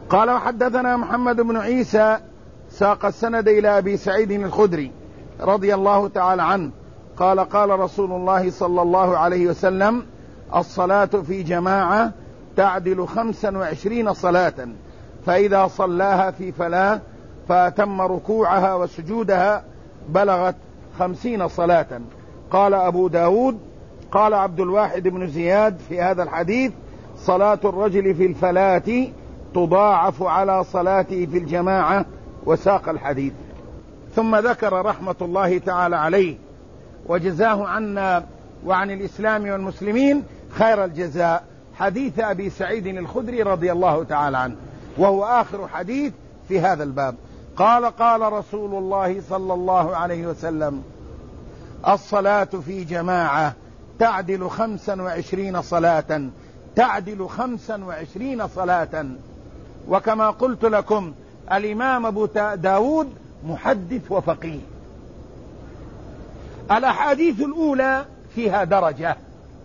قال وحدثنا محمد بن عيسى ساق السند إلى أبي سعيد الخدري رضي الله تعالى عنه قال قال رسول الله صلى الله عليه وسلم: الصلاة في جماعة تعدل 25 صلاة، فإذا صلاها في فلاة فأتم ركوعها وسجودها بلغت 50 صلاة. قال أبو داود: قال عبد الواحد بن زياد في هذا الحديث: صلاة الرجل في الفلاة تضاعف على صلاته في الجماعة، وساق الحديث. ثم ذكر رحمة الله تعالى عليه وجزاه عنا وعن الإسلام والمسلمين خير الجزاء حديث أبي سعيد الخدري رضي الله تعالى عنه، وهو آخر حديث في هذا الباب. قال قال رسول الله صلى الله عليه وسلم: الصلاة في جماعة تعدل 25 صلاة، تعدل 25 صلاة. وكما قلت لكم الإمام أبو داود محدث وفقيه. الأحاديث الأولى فيها درجة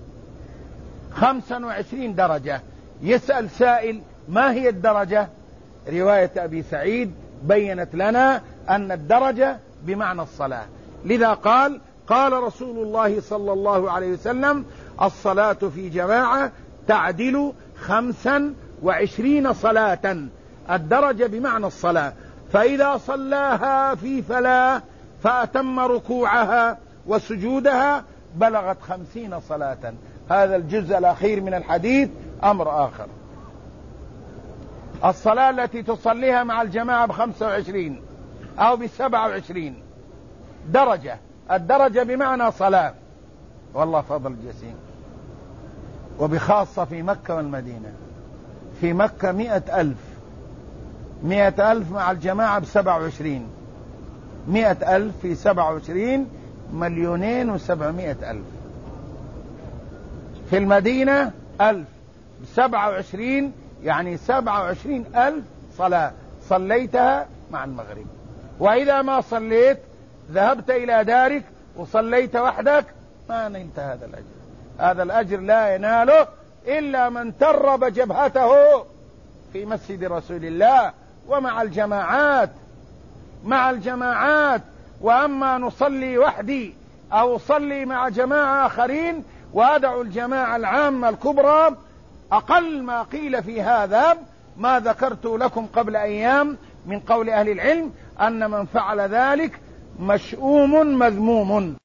25 درجة. يسأل سائل: ما هي الدرجة؟ رواية أبي سعيد بيّنت لنا أن الدرجة بمعنى الصلاة، لذا قال قال رسول الله صلى الله عليه وسلم: الصلاة في جماعة تعدل 25 صلاة. الدرجة بمعنى الصلاة، فإذا صلاها في فلاة فأتم ركوعها وسجودها بلغت 50 صلاة. هذا الجزء الأخير من الحديث أمر آخر. الصلاة التي تصليها مع الجماعة ب25 أو ب27 درجة. الدرجة بمعنى صلاة، والله فضل جسيم. وبخاصة في مكة والمدينة. في مكة 100,000 مع الجماعة ب27، 100,000 في 27 2,700,000. في المدينة 1000 ب27 يعني 27,000 صلاة صليتها مع المغرب. وإذا ما صليت ذهبت إلى دارك وصليت وحدك ما نلت هذا الأجر. هذا الأجر لا يناله إلا من ترب جبهته في مسجد رسول الله ومع الجماعات. مع الجماعات. وأما نصلي وحدي أو أصلي مع جماعة آخرين وأدعو الجماعة العامة الكبرى، أقل ما قيل في هذا ما ذكرت لكم قبل أيام من قول أهل العلم أن من فعل ذلك مشؤوم مذموم.